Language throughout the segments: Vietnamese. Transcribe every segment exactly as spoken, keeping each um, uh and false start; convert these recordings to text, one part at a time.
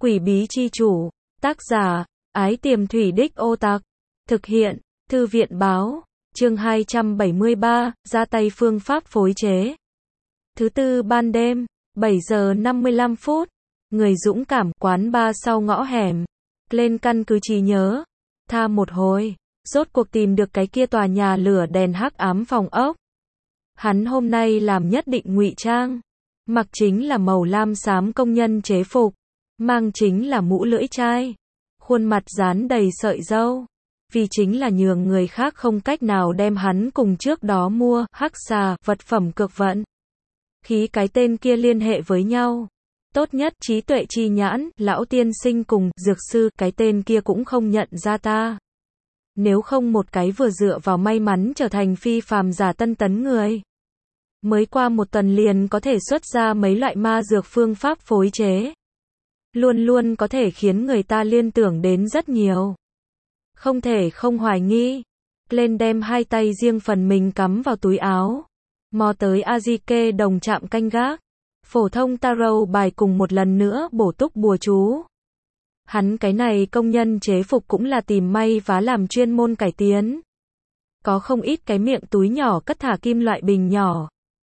Quỷ bí chi chủ, tác giả, Ái Tiềm Thủy Đích Ô Tạc, thực hiện, Thư viện báo, chương hai trăm bảy mươi ba, ra tay phương pháp phối chế. Thứ tư ban đêm, bảy giờ năm mươi lăm phút, người dũng cảm, quán bar sau ngõ hẻm, lên căn cứ trí nhớ, tha một hồi, rốt cuộc tìm được cái kia tòa nhà lửa đèn hắc ám phòng ốc. Hắn hôm nay làm nhất định ngụy trang, mặc chính là màu lam xám công nhân chế phục, mang chính là mũ lưỡi chai, khuôn mặt dán đầy sợi râu, vì chính là nhường người khác không cách nào đem hắn cùng trước đó mua hắc xà vật phẩm cược vận khí cái tên kia liên hệ với nhau. Tốt nhất trí tuệ chi nhãn, lão tiên sinh cùng dược sư cái tên kia cũng không nhận ra ta. Nếu không một cái vừa dựa vào may mắn trở thành phi phàm giả tân tấn người, mới qua một tuần liền có thể xuất ra mấy loại ma dược phương pháp phối chế, luôn luôn có thể khiến người ta liên tưởng đến rất nhiều. Không thể không hoài nghi. Lên đem hai tay riêng phần mình cắm vào túi áo, mò tới Azike đồng trạm canh gác, phổ thông tarot bài cùng một lần nữa bổ túc bùa chú. Hắn cái này công nhân chế phục cũng là tìm may vá làm chuyên môn cải tiến. Có không ít cái miệng túi nhỏ cất thả kim loại bình nhỏ.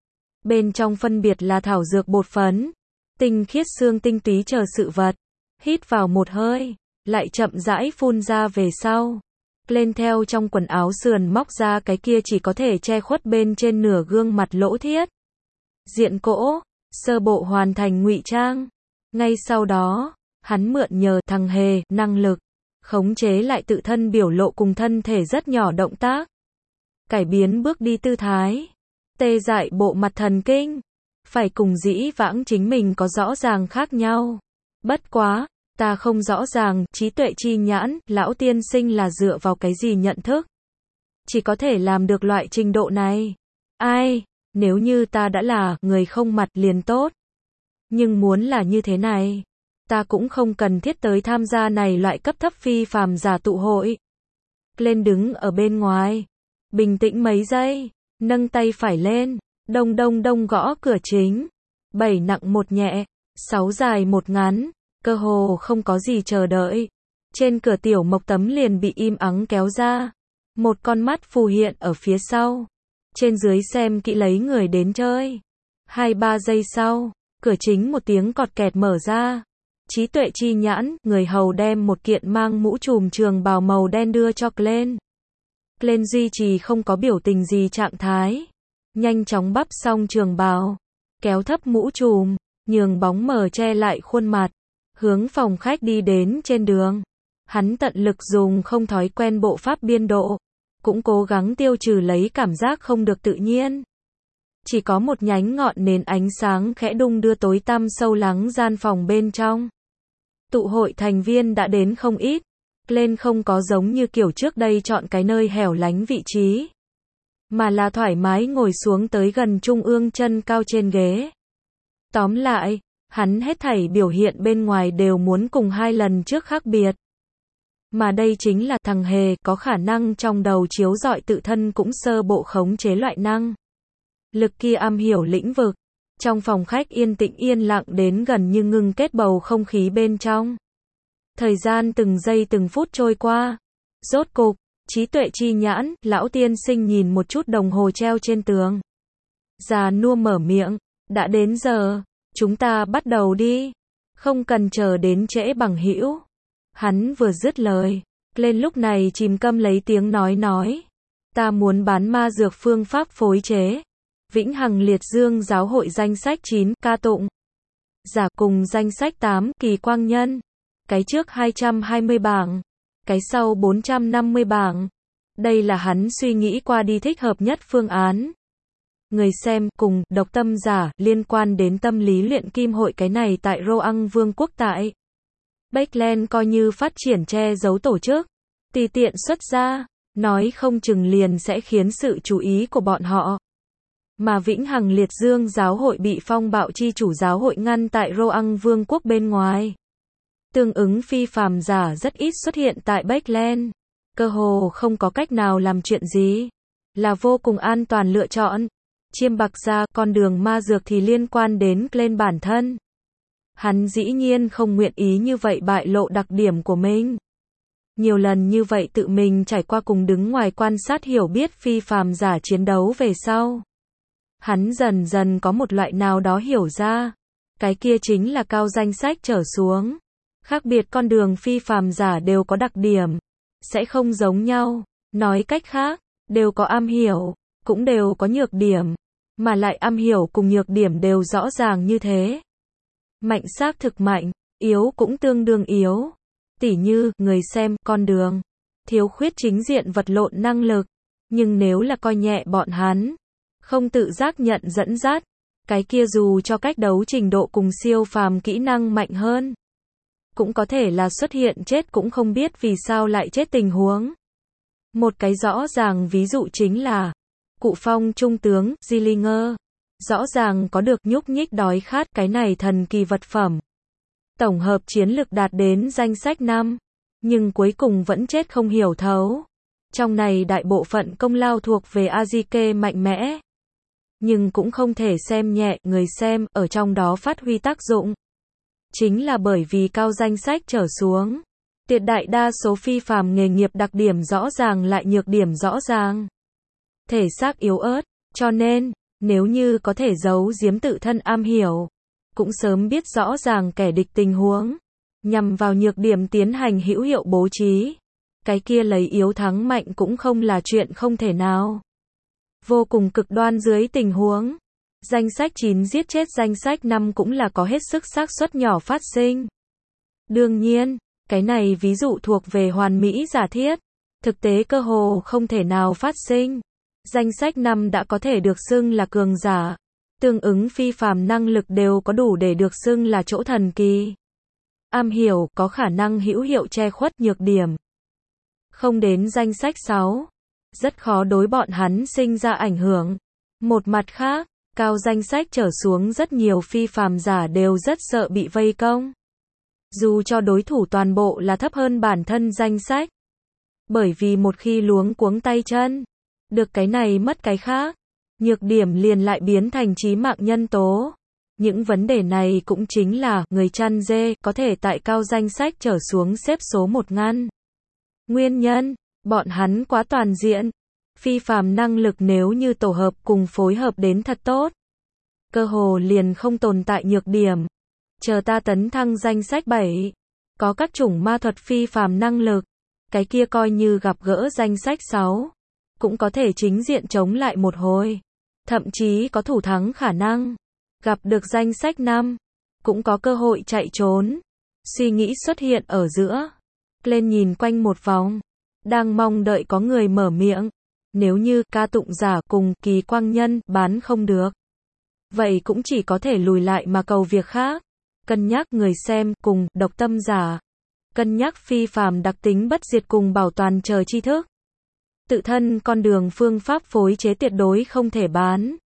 Bên trong phân biệt là thảo dược bột phấn, tinh khiết xương tinh túy chờ sự vật. Hít vào một hơi, lại chậm rãi phun ra về sau. Lên theo trong quần áo sườn móc ra cái kia chỉ có thể che khuất bên trên nửa gương mặt lỗ thiết. Diện cỗ, sơ bộ hoàn thành ngụy trang. Ngay sau đó, hắn mượn nhờ thằng hề năng lực, khống chế lại tự thân biểu lộ cùng thân thể rất nhỏ động tác. Cải biến bước đi tư thái, tê dại bộ mặt thần kinh, phải cùng dĩ vãng chính mình có rõ ràng khác nhau. Bất quá, ta không rõ ràng, trí tuệ chi nhãn, lão tiên sinh là dựa vào cái gì nhận thức? Chỉ có thể làm được loại trình độ này. Ai, nếu như ta đã là người không mặt liền tốt. Nhưng muốn là như thế này, ta cũng không cần thiết tới tham gia này loại cấp thấp phi phàm giả tụ hội. Lên đứng ở bên ngoài, bình tĩnh mấy giây, nâng tay phải lên, đông đông đông gõ cửa chính. Bảy nặng một nhẹ, sáu dài một ngắn. Cơ hồ không có gì chờ đợi. Trên cửa tiểu mộc tấm liền bị im ắng kéo ra. Một con mắt phù hiện ở phía sau. Trên dưới xem kỹ lấy người đến chơi. Hai ba giây sau, cửa chính một tiếng cọt kẹt mở ra. Trí tuệ chi nhãn, người hầu đem một kiện mang mũ trùm trường bào màu đen đưa cho Glenn. Glenn duy trì không có biểu tình gì trạng thái. Nhanh chóng bắp xong trường bào. Kéo thấp mũ trùm, nhường bóng mờ che lại khuôn mặt. Hướng phòng khách đi đến trên đường. Hắn tận lực dùng không thói quen bộ pháp biên độ. Cũng cố gắng tiêu trừ lấy cảm giác không được tự nhiên. Chỉ có một nhánh ngọn nến ánh sáng khẽ đung đưa tối tăm sâu lắng gian phòng bên trong. Tụ hội thành viên đã đến không ít. Lên không có giống như kiểu trước đây chọn cái nơi hẻo lánh vị trí. Mà là thoải mái ngồi xuống tới gần trung ương chân cao trên ghế. Tóm lại, hắn hết thảy biểu hiện bên ngoài đều muốn cùng hai lần trước khác biệt. Mà đây chính là thằng hề có khả năng trong đầu chiếu rọi tự thân cũng sơ bộ khống chế loại năng lực kia am hiểu lĩnh vực. Trong phòng khách yên tĩnh yên lặng đến gần như ngưng kết bầu không khí bên trong. Thời gian từng giây từng phút trôi qua. Rốt cục, trí tuệ chi nhãn, lão tiên sinh nhìn một chút đồng hồ treo trên tường. Già nua mở miệng, đã đến giờ. Chúng ta bắt đầu đi. Không cần chờ đến trễ bằng hữu. Hắn vừa dứt lời. Lên lúc này chìm câm lấy tiếng nói nói. Ta muốn bán ma dược phương pháp phối chế. Vĩnh Hằng Liệt Dương giáo hội danh sách chín, ca tụng. Giả cùng danh sách tám, kỳ quang nhân. Cái trước hai trăm hai mươi bảng. Cái sau bốn trăm năm mươi bảng. Đây là hắn suy nghĩ qua đi thích hợp nhất phương án. Người xem cùng độc tâm giả liên quan đến tâm lý luyện kim hội cái này tại Roang Vương quốc tại Backland coi như phát triển che giấu tổ chức, tùy tiện xuất ra, nói không chừng liền sẽ khiến sự chú ý của bọn họ. Mà Vĩnh Hằng Liệt Dương giáo hội bị phong bạo chi chủ giáo hội ngăn tại Roang Vương quốc bên ngoài. Tương ứng phi phàm giả rất ít xuất hiện tại Backland, cơ hồ không có cách nào làm chuyện gì, là vô cùng an toàn lựa chọn. Chiêm bạc ra, con đường ma dược thì liên quan đến Glenn bản thân. Hắn dĩ nhiên không nguyện ý như vậy bại lộ đặc điểm của mình. Nhiều lần như vậy tự mình trải qua cùng đứng ngoài quan sát hiểu biết phi phàm giả chiến đấu về sau. Hắn dần dần có một loại nào đó hiểu ra. Cái kia chính là cao danh sách trở xuống. Khác biệt con đường phi phàm giả đều có đặc điểm. Sẽ không giống nhau. Nói cách khác, đều có am hiểu, cũng đều có nhược điểm. Mà lại am hiểu cùng nhược điểm đều rõ ràng như thế. Mạnh xác thực mạnh, yếu cũng tương đương yếu. Tỉ như, người xem, con đường. Thiếu khuyết chính diện vật lộn năng lực. Nhưng nếu là coi nhẹ bọn hắn, không tự giác nhận dẫn dắt, cái kia dù cho cách đấu trình độ cùng siêu phàm kỹ năng mạnh hơn, cũng có thể là xuất hiện chết cũng không biết vì sao lại chết tình huống. Một cái rõ ràng ví dụ chính là Cụ Phong trung tướng, Zillinger. Rõ ràng có được nhúc nhích đói khát cái này thần kỳ vật phẩm. Tổng hợp chiến lực đạt đến danh sách năm. Nhưng cuối cùng vẫn chết không hiểu thấu. Trong này đại bộ phận công lao thuộc về Azike mạnh mẽ. Nhưng cũng không thể xem nhẹ người xem ở trong đó phát huy tác dụng. Chính là bởi vì cao danh sách trở xuống. Tuyệt đại đa số phi phàm nghề nghiệp đặc điểm rõ ràng lại nhược điểm rõ ràng. Thể xác yếu ớt, cho nên, nếu như có thể giấu giếm tự thân am hiểu, cũng sớm biết rõ ràng kẻ địch tình huống, nhằm vào nhược điểm tiến hành hữu hiệu bố trí, cái kia lấy yếu thắng mạnh cũng không là chuyện không thể nào. Vô cùng cực đoan dưới tình huống, danh sách chín giết chết danh sách năm cũng là có hết sức xác suất nhỏ phát sinh. Đương nhiên, cái này ví dụ thuộc về hoàn mỹ giả thiết, thực tế cơ hồ không thể nào phát sinh. Danh sách năm đã có thể được xưng là cường giả, tương ứng phi phàm năng lực đều có đủ để được xưng là chỗ thần kỳ. Am hiểu có khả năng hữu hiệu che khuất nhược điểm. Không đến danh sách sáu, rất khó đối bọn hắn sinh ra ảnh hưởng. Một mặt khác, cao danh sách trở xuống rất nhiều phi phàm giả đều rất sợ bị vây công. Dù cho đối thủ toàn bộ là thấp hơn bản thân danh sách. Bởi vì một khi luống cuống tay chân, được cái này mất cái khác, nhược điểm liền lại biến thành chí mạng nhân tố. Những vấn đề này cũng chính là người chăn dê có thể tại cao danh sách trở xuống xếp số một ngăn. Nguyên nhân, bọn hắn quá toàn diện. Phi phàm năng lực nếu như tổ hợp cùng phối hợp đến thật tốt, cơ hồ liền không tồn tại nhược điểm. Chờ ta tấn thăng danh sách bảy, có các chủng ma thuật phi phàm năng lực, cái kia coi như gặp gỡ danh sách sáu, cũng có thể chính diện chống lại một hồi, thậm chí có thủ thắng khả năng. Gặp được danh sách năm, cũng có cơ hội chạy trốn. Suy nghĩ xuất hiện ở giữa, lên nhìn quanh một vòng, đang mong đợi có người mở miệng. Nếu như ca tụng giả cùng kỳ quang nhân bán không được, vậy cũng chỉ có thể lùi lại mà cầu việc khác. Cân nhắc người xem cùng độc tâm giả, cân nhắc phi phàm đặc tính bất diệt cùng bảo toàn chờ tri thức. Tự thân con đường phương pháp phối chế tuyệt đối không thể bán.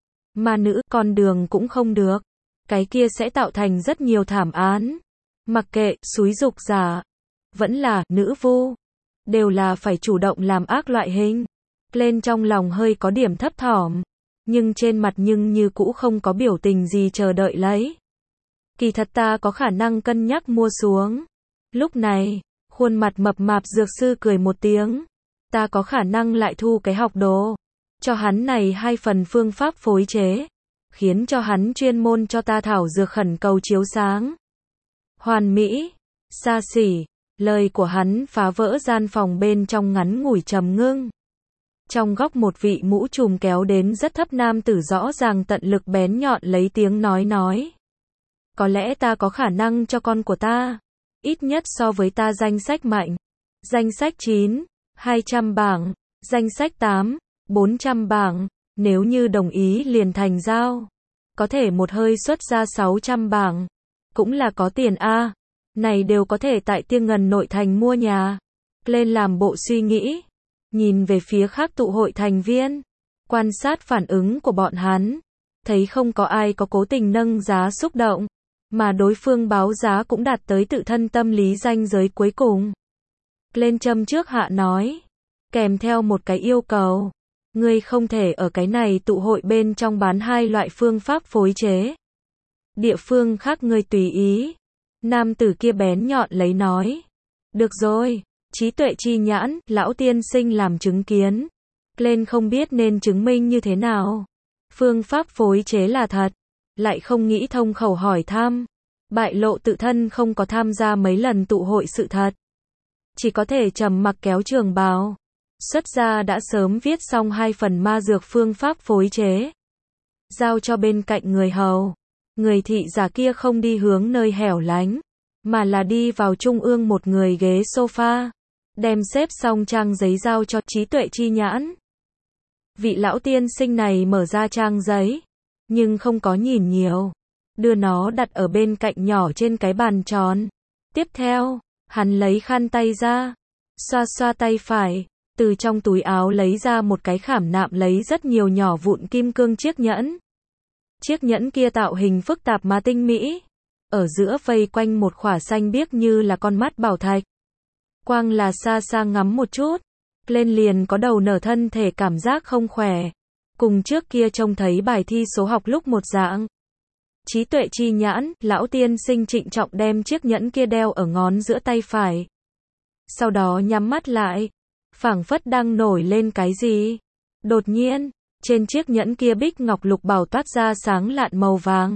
Mà nữ con đường cũng không được. Cái kia sẽ tạo thành rất nhiều thảm án. Mặc kệ xúi dục giả, vẫn là nữ vu, đều là phải chủ động làm ác loại hình. Lên trong lòng hơi có điểm thấp thỏm, nhưng trên mặt nhưng như cũ không có biểu tình gì chờ đợi lấy. Kỳ thật ta có khả năng cân nhắc mua xuống. Lúc này, khuôn mặt mập mạp dược sư cười một tiếng. Ta có khả năng lại thu cái học đồ. Cho hắn này hai phần phương pháp phối chế. Khiến cho hắn chuyên môn cho ta thảo dược khẩn cầu chiếu sáng. Hoàn mỹ, xa xỉ. Lời của hắn phá vỡ gian phòng bên trong ngắn ngủi trầm ngưng. Trong góc một vị mũ trùm kéo đến rất thấp nam tử rõ ràng tận lực bén nhọn lấy tiếng nói nói. Có lẽ ta có khả năng cho con của ta, ít nhất so với ta danh sách mạnh. Danh sách chín, hai trăm bảng, danh sách tám, bốn trăm bảng, nếu như đồng ý liền thành giao. Có thể một hơi xuất ra sáu trăm bảng, cũng là có tiền a. Này đều có thể tại Tiên Ngần nội thành mua nhà. Lên làm bộ suy nghĩ, nhìn về phía khác tụ hội thành viên, quan sát phản ứng của bọn hắn, thấy không có ai có cố tình nâng giá xúc động, mà đối phương báo giá cũng đạt tới tự thân tâm lý ranh giới cuối cùng. Lên châm trước hạ nói, kèm theo một cái yêu cầu, ngươi không thể ở cái này tụ hội bên trong bán hai loại phương pháp phối chế. địa phương khác ngươi tùy ý. Nam tử kia bén nhọn lấy nói. Được rồi, trí tuệ chi nhãn, lão tiên sinh làm chứng kiến. Lên không biết nên chứng minh như thế nào. Phương pháp phối chế là thật, lại không nghĩ thông khẩu hỏi thăm. Bại lộ tự thân không có tham gia mấy lần tụ hội sự thật. Chỉ có thể trầm mặc kéo trường bào. Xuất gia đã sớm viết xong hai phần ma dược phương pháp phối chế. Giao cho bên cạnh người hầu. Người thị giả kia không đi hướng nơi hẻo lánh, mà là đi vào trung ương một người ghế sofa. Đem xếp xong trang giấy giao cho trí tuệ chi nhãn. Vị lão tiên sinh này mở ra trang giấy, nhưng không có nhìn nhiều. Đưa nó đặt ở bên cạnh nhỏ trên cái bàn tròn. Tiếp theo, hắn lấy khăn tay ra, xoa xoa tay phải, từ trong túi áo lấy ra một cái khảm nạm lấy rất nhiều nhỏ vụn kim cương chiếc nhẫn. Chiếc nhẫn kia tạo hình phức tạp mà tinh mỹ, ở giữa vây quanh một khỏa xanh biếc như là con mắt bảo thạch. Quang là xa xa ngắm một chút, lên liền có đầu nở thân thể cảm giác không khỏe. Cùng trước kia trông thấy bài thi số học lúc một dạng. Trí tuệ chi nhãn, lão tiên sinh trịnh trọng đem chiếc nhẫn kia đeo ở ngón giữa tay phải. Sau đó nhắm mắt lại, phảng phất đang nổi lên cái gì. Đột nhiên, trên chiếc nhẫn kia bích ngọc lục bảo toát ra sáng lạn màu vàng.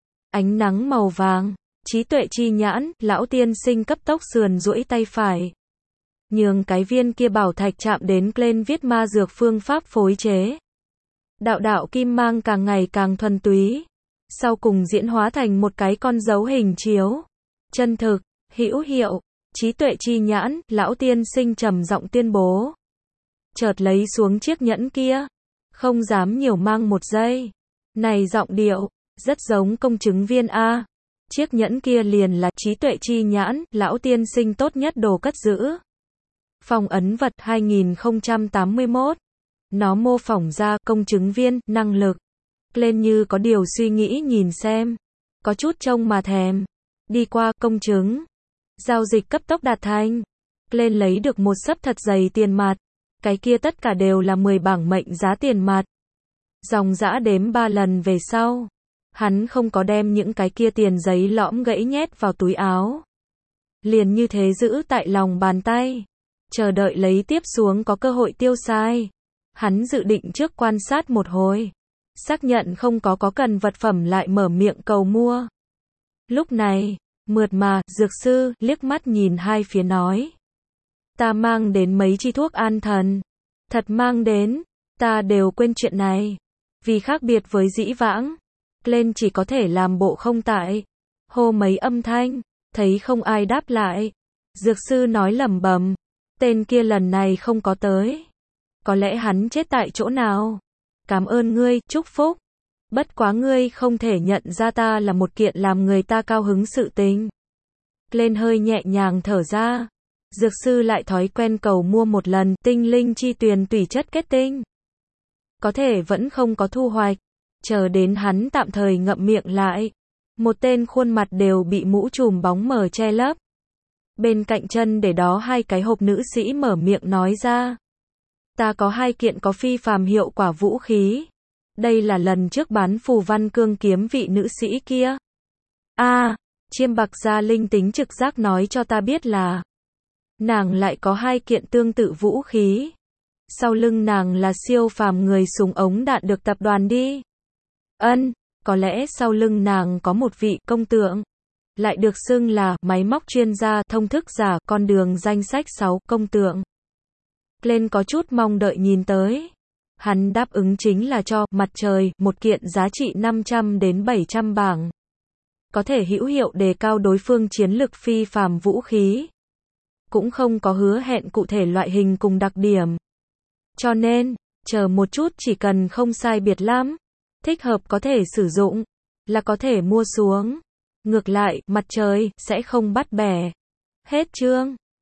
Ánh nắng màu vàng, trí tuệ chi nhãn, lão tiên sinh cấp tốc sườn duỗi tay phải. Nhường cái viên kia bảo thạch chạm đến lên viết ma dược phương pháp phối chế. Đạo đạo kim mang càng ngày càng thuần túy. Sau cùng diễn hóa thành một cái con dấu hình chiếu. Chân thực, hữu hiệu, trí tuệ chi nhãn, lão tiên sinh trầm giọng tuyên bố. Chợt lấy xuống chiếc nhẫn kia. Không dám nhiều mang một giây. Này giọng điệu, rất giống công chứng viên A. Chiếc nhẫn kia liền là trí tuệ chi nhãn, lão tiên sinh tốt nhất đồ cất giữ. Phòng ấn vật hai nghìn không trăm tám mươi mốt. Nó mô phỏng ra công chứng viên, năng lực. Lên như có điều suy nghĩ nhìn xem. Có chút trông mà thèm. Đi qua công chứng. Giao dịch cấp tốc đạt thành. Lên lấy được một xấp thật dày tiền mặt. Cái kia tất cả đều là mười bảng mệnh giá tiền mặt. Dòng dã đếm ba lần về sau. Hắn không có đem những cái kia tiền giấy lõm gãy nhét vào túi áo. Liền như thế giữ tại lòng bàn tay. Chờ đợi lấy tiếp xuống có cơ hội tiêu xài. Hắn dự định trước quan sát một hồi. Xác nhận không có có cần vật phẩm lại mở miệng cầu mua. Lúc này, mượt mà, dược sư, liếc mắt nhìn hai phía nói. Ta mang đến mấy chi thuốc an thần. Thật mang đến, ta đều quên chuyện này. Vì khác biệt với dĩ vãng. Lên chỉ có thể làm bộ không tại. Hô mấy âm thanh, thấy không ai đáp lại. Dược sư nói lẩm bẩm. Tên kia lần này không có tới. Có lẽ hắn chết tại chỗ nào. Cảm ơn ngươi, chúc phúc. Bất quá ngươi không thể nhận ra ta là một kiện làm người ta cao hứng sự tình. Lên hơi nhẹ nhàng thở ra. Dược sư lại thói quen cầu mua một lần, tinh linh chi tuyền tùy chất kết tinh. Có thể vẫn không có thu hoạch. Chờ đến hắn tạm thời ngậm miệng lại. Một tên khuôn mặt đều bị mũ trùm bóng mờ che lấp. Bên cạnh chân để đó hai cái hộp nữ sĩ mở miệng nói ra. Ta có hai kiện có phi phàm hiệu quả vũ khí. Đây là lần trước bán phù văn cương kiếm vị nữ sĩ kia. A, à, chiêm bạc gia linh tính trực giác nói cho ta biết là nàng lại có hai kiện tương tự vũ khí. Sau lưng nàng là siêu phàm người súng ống đạn được tập đoàn đi. Ân, có lẽ sau lưng nàng có một vị công tượng. Lại được xưng là máy móc chuyên gia thông thức giả con đường danh sách sáu công tượng. Lên có chút mong đợi nhìn tới. Hắn đáp ứng chính là cho mặt trời một kiện giá trị năm trăm đến bảy trăm bảng. Có thể hữu hiệu đề cao đối phương chiến lực phi phàm vũ khí. Cũng không có hứa hẹn cụ thể loại hình cùng đặc điểm. Cho nên, chờ một chút chỉ cần không sai biệt lắm. Thích hợp có thể sử dụng. Là có thể mua xuống. Ngược lại, mặt trời sẽ không bắt bẻ. Hết chương.